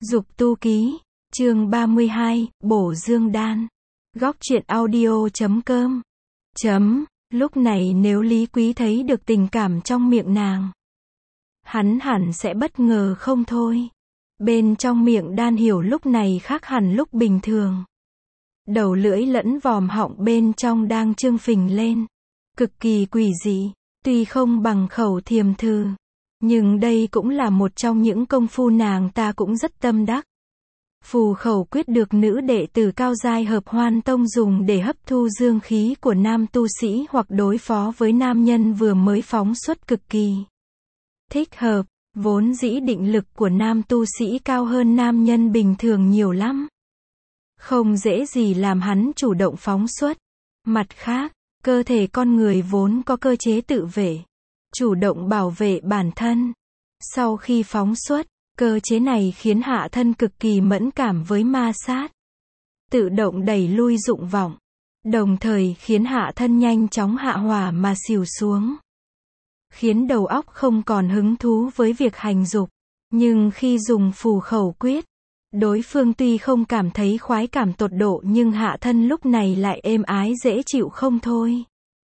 Dục tu ký, chương 32, bổ dương đan. Góc truyện audio.com. Lúc này nếu Lý Quý thấy được tình cảm trong miệng nàng, hắn hẳn sẽ bất ngờ không thôi. Bên trong miệng Đan Hiểu lúc này khác hẳn lúc bình thường. Đầu lưỡi lẫn vòm họng bên trong đang trương phình lên. Cực kỳ quỷ dị, tuy không bằng khẩu thiềm thư, nhưng đây cũng là một trong những công phu nàng ta cũng rất tâm đắc. Phù khẩu quyết được nữ đệ tử cao giai Hợp Hoan Tông dùng để hấp thu dương khí của nam tu sĩ hoặc đối phó với nam nhân vừa mới phóng xuất cực kỳ thích hợp. Vốn dĩ định lực của nam tu sĩ cao hơn nam nhân bình thường nhiều lắm, không dễ gì làm hắn chủ động phóng xuất. Mặt khác, cơ thể con người vốn có cơ chế tự vệ, chủ động bảo vệ bản thân. Sau khi phóng xuất, cơ chế này khiến hạ thân cực kỳ mẫn cảm với ma sát, tự động đẩy lui dụng vọng, đồng thời khiến hạ thân nhanh chóng hạ hỏa mà xỉu xuống, khiến đầu óc không còn hứng thú với việc hành dục. Nhưng khi dùng phù khẩu quyết, đối phương tuy không cảm thấy khoái cảm tột độ nhưng hạ thân lúc này lại êm ái dễ chịu không thôi.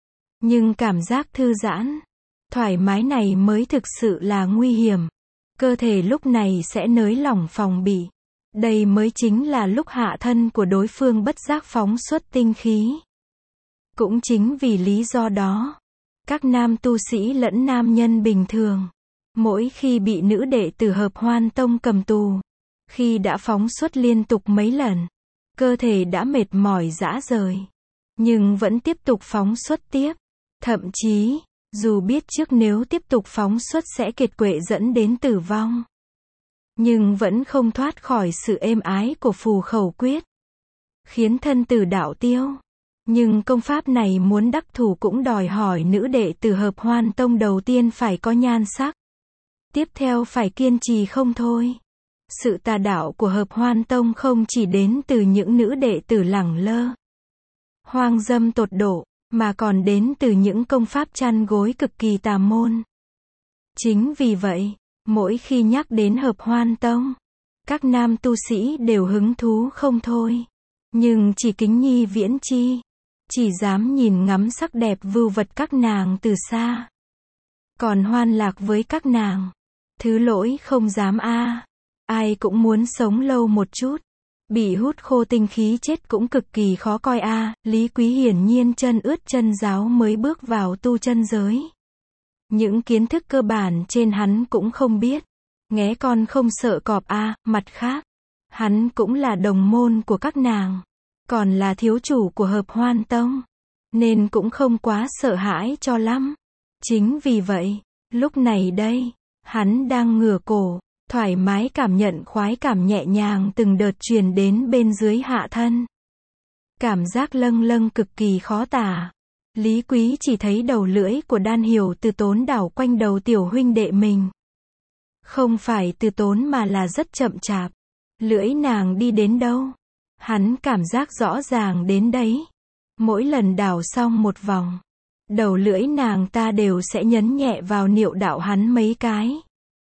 Nhưng cảm giác thư giãn, thoải mái này mới thực sự là nguy hiểm. Cơ thể lúc này sẽ nới lỏng phòng bị. Đây mới chính là lúc hạ thân của đối phương bất giác phóng xuất tinh khí. Cũng chính vì lý do đó, các nam tu sĩ lẫn nam nhân bình thường, mỗi khi bị nữ đệ tử Hợp Hoan Tông cầm tù, khi đã phóng xuất liên tục mấy lần, cơ thể đã mệt mỏi rã rời, nhưng vẫn tiếp tục phóng xuất tiếp. Thậm chí, dù biết trước nếu tiếp tục phóng xuất sẽ kiệt quệ dẫn đến tử vong, nhưng vẫn không thoát khỏi sự êm ái của phù khẩu quyết, khiến thân tử đạo tiêu. Nhưng công pháp này muốn đắc thủ cũng đòi hỏi nữ đệ tử Hợp Hoan Tông đầu tiên phải có nhan sắc, tiếp theo phải kiên trì không thôi. Sự tà đạo của Hợp Hoan Tông không chỉ đến từ những nữ đệ tử lẳng lơ, hoang dâm tột độ, mà còn đến từ những công pháp chăn gối cực kỳ tà môn. Chính vì vậy, mỗi khi nhắc đến Hợp Hoan Tông, các nam tu sĩ đều hứng thú không thôi, nhưng chỉ kính nhi viễn chi, chỉ dám nhìn ngắm sắc đẹp vưu vật các nàng từ xa, còn hoan lạc với các nàng, thứ lỗi không dám a. Ai cũng muốn sống lâu một chút, bị hút khô tinh khí chết cũng cực kỳ khó coi a. Lý Quý hiển nhiên chân ướt chân ráo mới bước vào tu chân giới, những kiến thức cơ bản trên hắn cũng không biết, nghé con không sợ cọp a. Mặt khác, hắn cũng là đồng môn của các nàng, còn là thiếu chủ của Hợp Hoan Tông, nên cũng không quá sợ hãi cho lắm. Chính vì vậy, lúc này đây, hắn đang ngửa cổ, thoải mái cảm nhận khoái cảm nhẹ nhàng từng đợt truyền đến bên dưới hạ thân. Cảm giác lâng lâng cực kỳ khó tả. Lý Quý chỉ thấy đầu lưỡi của Đan Hiểu từ tốn đảo quanh đầu tiểu huynh đệ mình. Không phải từ tốn mà là rất chậm chạp. Lưỡi nàng đi đến đâu, hắn cảm giác rõ ràng đến đấy. Mỗi lần đảo xong một vòng, đầu lưỡi nàng ta đều sẽ nhấn nhẹ vào niệu đạo hắn mấy cái.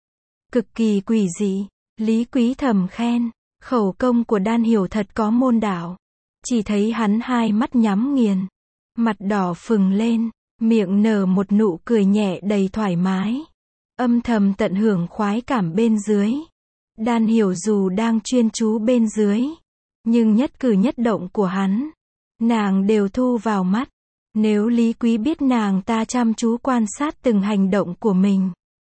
Cực kỳ quỷ dị. Lý Quý thầm khen, khẩu công của Đan Hiểu thật có môn đạo. Chỉ thấy hắn hai mắt nhắm nghiền, mặt đỏ phừng lên, miệng nở một nụ cười nhẹ đầy thoải mái, âm thầm tận hưởng khoái cảm bên dưới. Đan Hiểu dù đang chuyên chú bên dưới, nhưng nhất cử nhất động của hắn, nàng đều thu vào mắt. Nếu Lý Quý biết nàng ta chăm chú quan sát từng hành động của mình,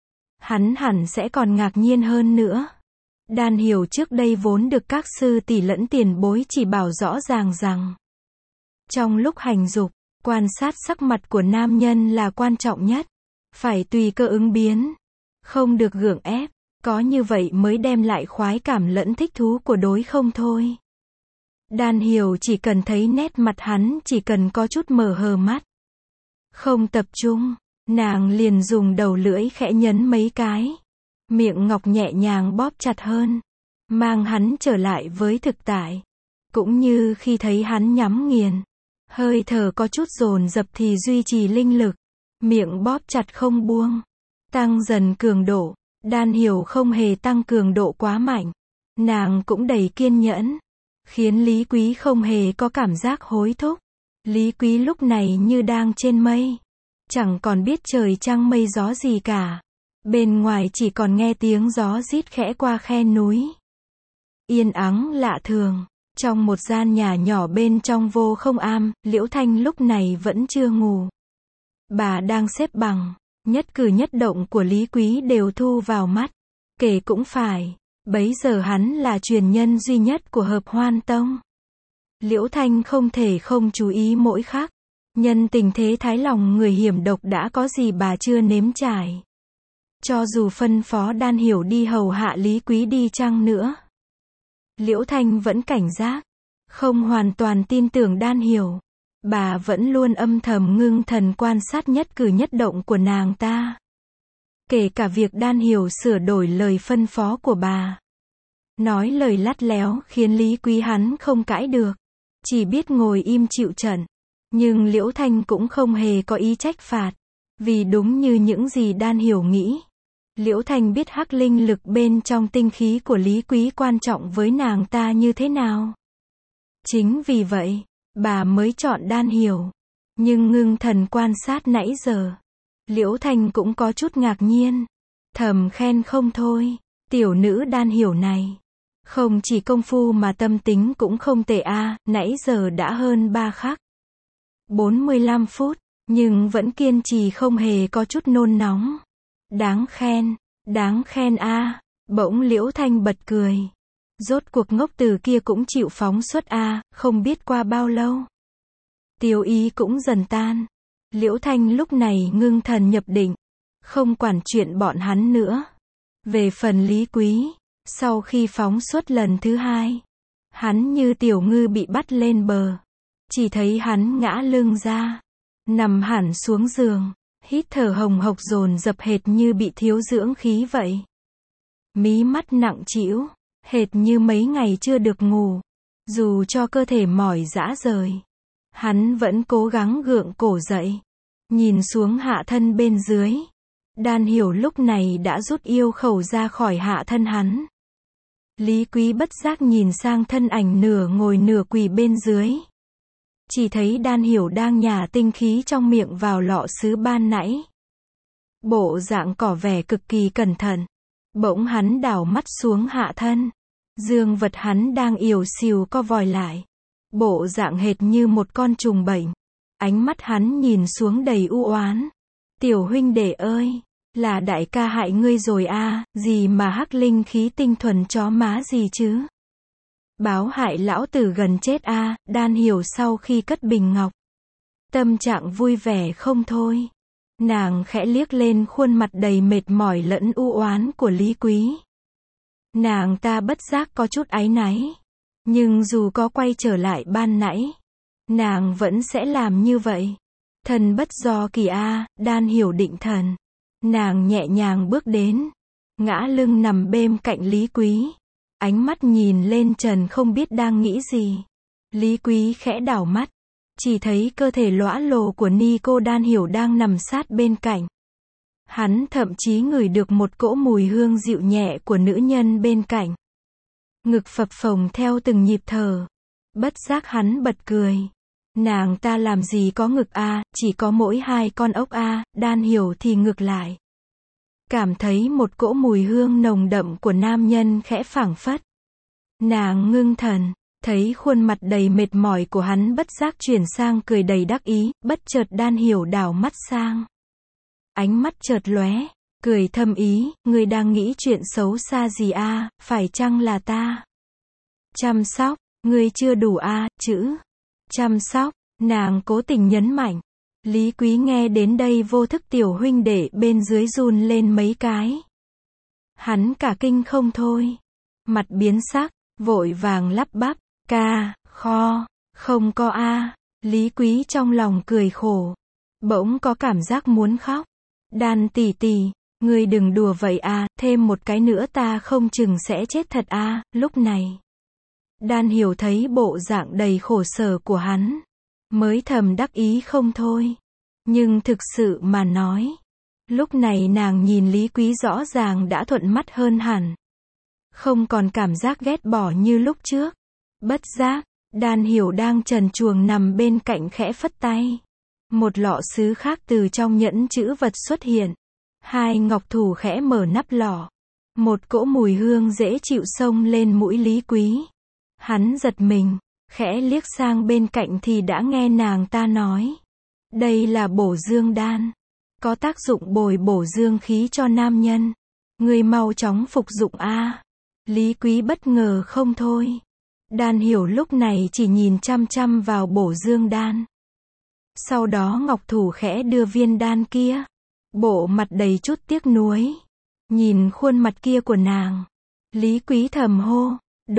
hắn hẳn sẽ còn ngạc nhiên hơn nữa. Đan Hiểu trước đây vốn được các sư tỷ lẫn tiền bối chỉ bảo rõ ràng rằng, trong lúc hành dục, quan sát sắc mặt của nam nhân là quan trọng nhất. Phải tùy cơ ứng biến, không được gượng ép, có như vậy mới đem lại khoái cảm lẫn thích thú của đối không thôi. Đan Hiểu chỉ cần thấy nét mặt hắn chỉ cần có chút mở hờ mắt, không tập trung, nàng liền dùng đầu lưỡi khẽ nhấn mấy cái, miệng ngọc nhẹ nhàng bóp chặt hơn, mang hắn trở lại với thực tại. Cũng như khi thấy hắn nhắm nghiền, hơi thở có chút dồn dập thì duy trì linh lực, miệng bóp chặt không buông, tăng dần cường độ. Đan Hiểu không hề tăng cường độ quá mạnh, Nàng cũng đầy kiên nhẫn, khiến Lý Quý không hề có cảm giác hối thúc. Lý Quý lúc này như đang trên mây, chẳng còn biết trời trăng mây gió gì cả. Bên ngoài chỉ còn nghe tiếng gió rít khẽ qua khe núi. Yên ắng lạ thường, trong một gian nhà nhỏ bên trong vô không am, Liễu Thanh lúc này vẫn chưa ngủ. Bà đang xếp bằng, nhất cử nhất động của Lý Quý đều thu vào mắt. Kể cũng phải, bấy giờ hắn là truyền nhân duy nhất của Hợp Hoan Tông. Liễu Thanh không thể không chú ý mỗi khắc. Nhân tình thế thái lòng người hiểm độc đã có gì bà chưa nếm trải. Cho dù phân phó Đan Hiểu đi hầu hạ Lý Quý đi chăng nữa, Liễu Thanh vẫn cảnh giác, không hoàn toàn tin tưởng Đan Hiểu. Bà vẫn luôn âm thầm ngưng thần quan sát nhất cử nhất động của nàng ta. Kể cả việc Đan Hiểu sửa đổi lời phân phó của bà. Nói lời lắt léo khiến Lý Quý hắn không cãi được. Chỉ biết ngồi im chịu trận. Nhưng Liễu Thanh cũng không hề có ý trách phạt. Vì đúng như những gì Đan Hiểu nghĩ. Liễu Thanh biết hắc linh lực bên trong tinh khí của Lý Quý quan trọng với nàng ta như thế nào. Chính vì vậy, bà mới chọn Đan Hiểu. Nhưng ngưng thần quan sát nãy giờ, Liễu Thanh cũng có chút ngạc nhiên. Thầm khen không thôi, tiểu nữ Đan Hiểu này. Không chỉ công phu mà tâm tính cũng không tệ a, nãy giờ đã hơn 3 khắc. 45 phút, nhưng vẫn kiên trì không hề có chút nôn nóng. Đáng khen a. Bỗng Liễu Thanh bật cười. Rốt cuộc ngốc từ kia cũng chịu phóng xuất a, không biết qua bao lâu. Tiêu ý cũng dần tan. Liễu Thanh lúc này ngưng thần nhập định, không quản chuyện bọn hắn nữa. Về phần Lý Quý, sau khi phóng xuất lần thứ 2, hắn như tiểu ngư bị bắt lên bờ. Chỉ thấy hắn ngã lưng ra, nằm hẳn xuống giường, hít thở hồng hộc dồn dập hệt như bị thiếu dưỡng khí vậy. Mí mắt nặng trĩu, hệt như mấy ngày chưa được ngủ. Dù cho cơ thể mỏi rã rời, hắn vẫn cố gắng gượng cổ dậy, nhìn xuống hạ thân bên dưới. Đan Hiểu lúc này đã rút yêu khẩu ra khỏi hạ thân hắn. Lý Quý bất giác nhìn sang thân ảnh nửa ngồi nửa quỳ bên dưới. Chỉ thấy Đan Hiểu đang nhả tinh khí trong miệng vào lọ sứ ban nãy. Bộ dạng tỏ vẻ cực kỳ cẩn thận. Bỗng hắn đảo mắt xuống hạ thân. Dương vật hắn đang ỉu xìu co vòi lại. Bộ dạng hệt như một con trùng bệnh. Ánh mắt hắn nhìn xuống đầy u oán. Tiểu huynh đệ ơi, là đại ca hại ngươi rồi a, gì mà hắc linh khí tinh thuần chó má gì chứ. Báo hại lão tử gần chết a. Đan Hiểu sau khi cất bình ngọc, tâm trạng vui vẻ không thôi. Nàng khẽ liếc lên khuôn mặt đầy mệt mỏi lẫn u oán của Lý Quý. Nàng ta bất giác có chút áy náy. Nhưng dù có quay trở lại ban nãy, nàng vẫn sẽ làm như vậy. Thần bất do kỳ a. Đan Hiểu định thần. Nàng nhẹ nhàng bước đến, ngã lưng nằm bên cạnh Lý Quý. Ánh mắt nhìn lên trần không biết đang nghĩ gì. Lý Quý khẽ đảo mắt, chỉ thấy cơ thể lõa lồ của ni cô Đan Hiểu đang nằm sát bên cạnh. Hắn thậm chí ngửi được một cỗ mùi hương dịu nhẹ của nữ nhân bên cạnh. Ngực phập phồng theo từng nhịp thở. Bất giác hắn bật cười. Nàng ta làm gì có ngực a, chỉ có mỗi 2 con ốc a. Đan Hiểu thì ngược lại. Cảm thấy một cỗ mùi hương nồng đậm của nam nhân khẽ phảng phất. Nàng ngưng thần, thấy khuôn mặt đầy mệt mỏi của hắn bất giác chuyển sang cười đầy đắc ý, bất chợt Đan Hiểu đảo mắt sang. Ánh mắt chợt lóe, cười thâm ý, ngươi đang nghĩ chuyện xấu xa gì a, phải chăng là ta? Chăm sóc, ngươi chưa đủ a, chữ. Chăm sóc, nàng cố tình nhấn mạnh. Lý Quý nghe đến đây vô thức tiểu huynh đệ bên dưới run lên mấy cái. Hắn cả kinh không thôi. Mặt biến sắc, vội vàng lắp bắp, ca, kho, không có a. Lý Quý trong lòng cười khổ. Bỗng có cảm giác muốn khóc. Đan tỷ tỷ, ngươi đừng đùa vậy a, thêm một cái nữa ta không chừng sẽ chết thật a. Lúc này, Đan Hiểu thấy bộ dạng đầy khổ sở của hắn, mới thầm đắc ý không thôi. Nhưng thực sự mà nói, lúc này nàng nhìn Lý Quý rõ ràng đã thuận mắt hơn hẳn. không còn cảm giác ghét bỏ như lúc trước. Bất giác, Đan Hiểu đang trần truồng nằm bên cạnh khẽ phất tay. Một lọ sứ khác từ trong nhẫn chữ vật xuất hiện. Hai ngọc thủ khẽ mở nắp lọ. Một cỗ mùi hương dễ chịu xông lên mũi Lý Quý. Hắn giật mình, khẽ liếc sang bên cạnh thì đã nghe nàng ta nói. Đây là bổ dương đan. Có tác dụng bồi bổ dương khí cho nam nhân. Ngươi mau chóng phục dụng a. Lý Quý bất ngờ không thôi. Đan Hiểu lúc này chỉ nhìn chăm chăm vào bổ dương đan. Sau đó ngọc thủ khẽ đưa viên đan kia. Bộ mặt đầy chút tiếc nuối. Nhìn khuôn mặt kia của nàng. Lý Quý thầm hô.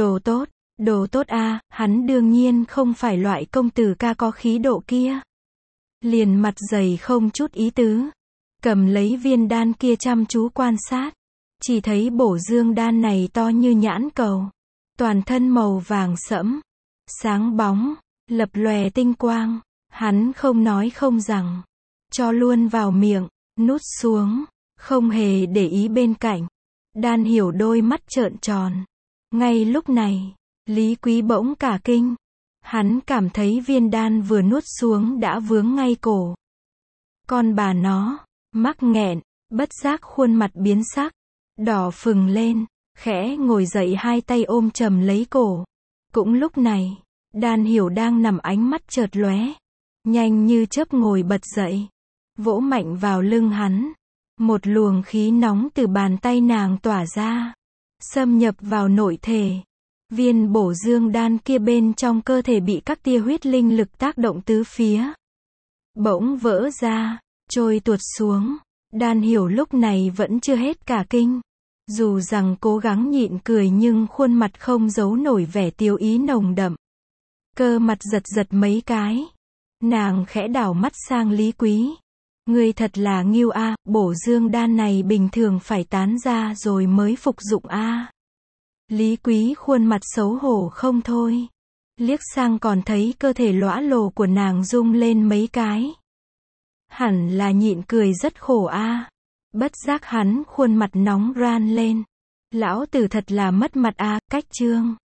Đồ tốt a. Hắn đương nhiên không phải loại công tử ca có khí độ kia. Liền mặt dày không chút ý tứ. Cầm lấy viên đan kia chăm chú quan sát. Chỉ thấy bổ dương đan này to như nhãn cầu. Toàn thân màu vàng sẫm. Sáng bóng. Lập lòe tinh quang. Hắn không nói không rằng. Cho luôn vào miệng. Nuốt xuống. Không hề để ý bên cạnh. Đan Hiểu đôi mắt trợn tròn. Ngay lúc này, Lý Quý bỗng cả kinh. Hắn cảm thấy viên đan vừa nuốt xuống đã vướng ngay cổ. Con bà nó, mắc nghẹn, bất giác khuôn mặt biến sắc. Đỏ phừng lên, khẽ ngồi dậy hai tay ôm chầm lấy cổ. Cũng lúc này, Đan Hiểu đang nằm ánh mắt chợt lóe. Nhanh như chớp ngồi bật dậy. Vỗ mạnh vào lưng hắn. Một luồng khí nóng từ bàn tay nàng tỏa ra. Xâm nhập vào nội thể. Viên bổ dương đan kia bên trong cơ thể bị các tia huyết linh lực tác động tứ phía. Bỗng vỡ ra, trôi tuột xuống. Đan Hiểu lúc này vẫn chưa hết cả kinh. Dù rằng cố gắng nhịn cười nhưng khuôn mặt không giấu nổi vẻ tiêu ý nồng đậm. Cơ mặt giật giật mấy cái. Nàng khẽ đảo mắt sang Lý Quý. Ngươi thật là nghiêu a, bổ dương đan này bình thường phải tán ra rồi mới phục dụng a. Lý Quý khuôn mặt xấu hổ không thôi. Liếc sang còn thấy cơ thể lõa lồ của nàng rung lên mấy cái. Hẳn là nhịn cười rất khổ a. Bất giác hắn khuôn mặt nóng ran lên. Lão tử thật là mất mặt a, cách chương.